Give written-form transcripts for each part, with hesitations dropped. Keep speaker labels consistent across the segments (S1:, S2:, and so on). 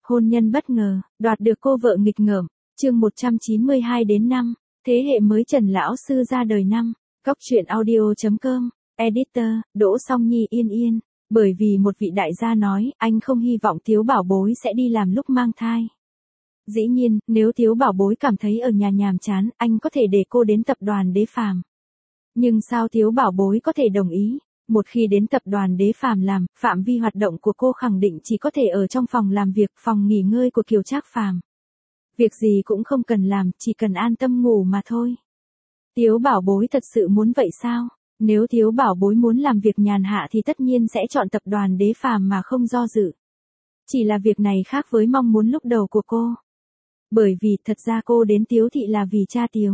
S1: Hôn nhân bất ngờ, đoạt được cô vợ nghịch ngợm. Chương 192-5, thế hệ mới Trần lão sư ra đời năm. Góc truyện audio.com, editor, Đỗ Song Nhi Yên Yên. Bởi vì một vị đại gia nói, anh không hy vọng Tiếu Bảo Bối sẽ đi làm lúc mang thai. Dĩ nhiên, nếu Tiếu Bảo Bối cảm thấy ở nhà nhàm chán, anh có thể để cô đến tập đoàn Đế Phàm. Nhưng sao Tiếu Bảo Bối có thể đồng ý? Một khi đến tập đoàn Đế Phàm làm, phạm vi hoạt động của cô khẳng định chỉ có thể ở trong phòng làm việc, phòng nghỉ ngơi của Kiều Trác Phàm. Việc gì cũng không cần làm, chỉ cần an tâm ngủ mà thôi. Tiếu Bảo Bối thật sự muốn vậy sao? Nếu Tiếu Bảo Bối muốn làm việc nhàn hạ thì tất nhiên sẽ chọn tập đoàn Đế Phàm mà không do dự. Chỉ là việc này khác với mong muốn lúc đầu của cô. Bởi vì thật ra cô đến Tiếu Thị là vì cha Tiếu.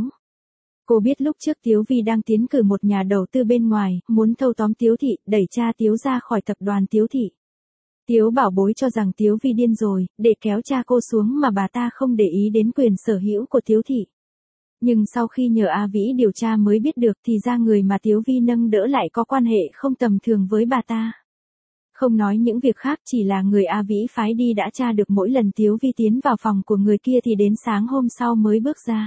S1: Cô biết lúc trước Tiếu Vi đang tiến cử một nhà đầu tư bên ngoài, muốn thâu tóm Tiếu Thị, đẩy cha Tiếu ra khỏi tập đoàn Tiếu Thị. Tiếu Bảo Bối cho rằng Tiếu Vi điên rồi, để kéo cha cô xuống mà bà ta không để ý đến quyền sở hữu của Tiếu Thị. Nhưng sau khi nhờ A Vĩ điều tra mới biết được thì ra người mà Tiếu Vi nâng đỡ lại có quan hệ không tầm thường với bà ta. Không nói những việc khác, chỉ là người A Vĩ phái đi đã tra được mỗi lần Tiếu Vi tiến vào phòng của người kia thì đến sáng hôm sau mới bước ra.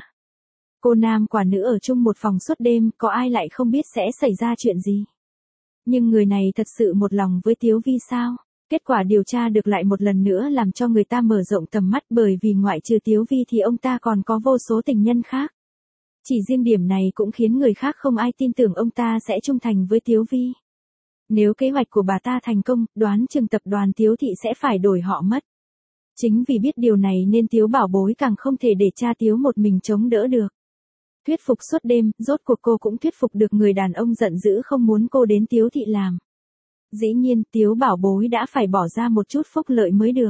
S1: Cô nam quả nữ ở chung một phòng suốt đêm, có ai lại không biết sẽ xảy ra chuyện gì. Nhưng người này thật sự một lòng với Tiếu Vi sao? Kết quả điều tra được lại một lần nữa làm cho người ta mở rộng tầm mắt, bởi vì ngoại trừ Tiếu Vi thì ông ta còn có vô số tình nhân khác. Chỉ riêng điểm này cũng khiến người khác không ai tin tưởng ông ta sẽ trung thành với Tiếu Vi. Nếu kế hoạch của bà ta thành công, đoán chừng tập đoàn Tiếu Thị sẽ phải đổi họ mất. Chính vì biết điều này nên Tiếu Bảo Bối càng không thể để cha Tiếu một mình chống đỡ được. Thuyết phục suốt đêm, rốt cuộc cô cũng thuyết phục được người đàn ông giận dữ không muốn cô đến Tiếu Thị làm. Dĩ nhiên, Tiếu Bảo Bối đã phải bỏ ra một chút phúc lợi mới được.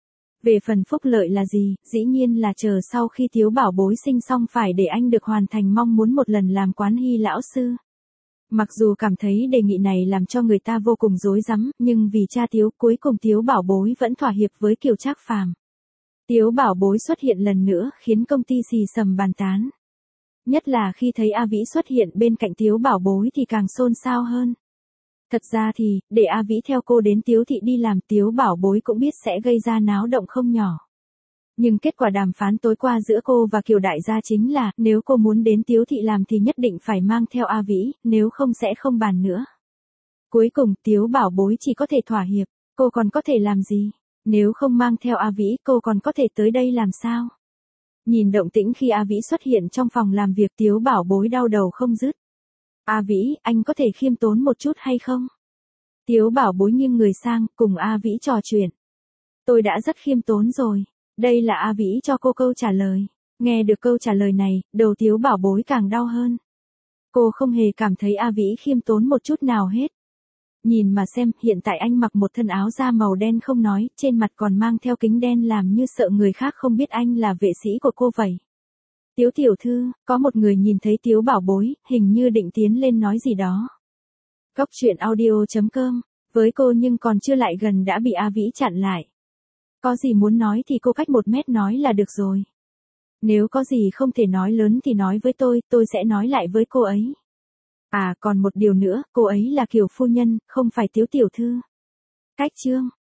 S1: Về phần phúc lợi là gì, dĩ nhiên là chờ sau khi Tiếu Bảo Bối sinh xong phải để anh được hoàn thành mong muốn một lần làm quán hy lão sư. Mặc dù cảm thấy đề nghị này làm cho người ta vô cùng rối rắm, nhưng vì cha Tiếu, cuối cùng Tiếu Bảo Bối vẫn thỏa hiệp với Kiều Trác Phàm. Tiếu Bảo Bối xuất hiện lần nữa khiến công ty xì xầm bàn tán. Nhất là khi thấy A Vĩ xuất hiện bên cạnh Tiếu Bảo Bối thì càng xôn xao hơn. Thật ra thì, để A Vĩ theo cô đến Tiếu Thị đi làm, Tiếu Bảo Bối cũng biết sẽ gây ra náo động không nhỏ. Nhưng kết quả đàm phán tối qua giữa cô và Kiều đại gia chính là, nếu cô muốn đến Tiếu Thị làm thì nhất định phải mang theo A Vĩ, nếu không sẽ không bàn nữa. Cuối cùng, Tiếu Bảo Bối chỉ có thể thỏa hiệp, cô còn có thể làm gì? Nếu không mang theo A Vĩ, cô còn có thể tới đây làm sao? Nhìn động tĩnh khi A Vĩ xuất hiện trong phòng làm việc, Tiếu Bảo Bối đau đầu không dứt. A Vĩ, anh có thể khiêm tốn một chút hay không? Tiếu Bảo Bối nghiêng người sang, cùng A Vĩ trò chuyện. Tôi đã rất khiêm tốn rồi. Đây là A Vĩ cho cô câu trả lời. Nghe được câu trả lời này, đầu Tiếu Bảo Bối càng đau hơn. Cô không hề cảm thấy A Vĩ khiêm tốn một chút nào hết. Nhìn mà xem, hiện tại anh mặc một thân áo da màu đen không nói, trên mặt còn mang theo kính đen làm như sợ người khác không biết anh là vệ sĩ của cô vậy. Tiếu tiểu thư, có một người nhìn thấy Tiếu Bảo Bối, hình như định tiến lên nói gì đó. Góc truyện audio.com, với cô nhưng còn chưa lại gần đã bị A Vĩ chặn lại. Có gì muốn nói thì cô cách 1 mét nói là được rồi. Nếu có gì không thể nói lớn thì nói với tôi sẽ nói lại với cô ấy. À còn một điều nữa, cô ấy là Kiều phu nhân, không phải Tiếu tiểu thư. Cách chương.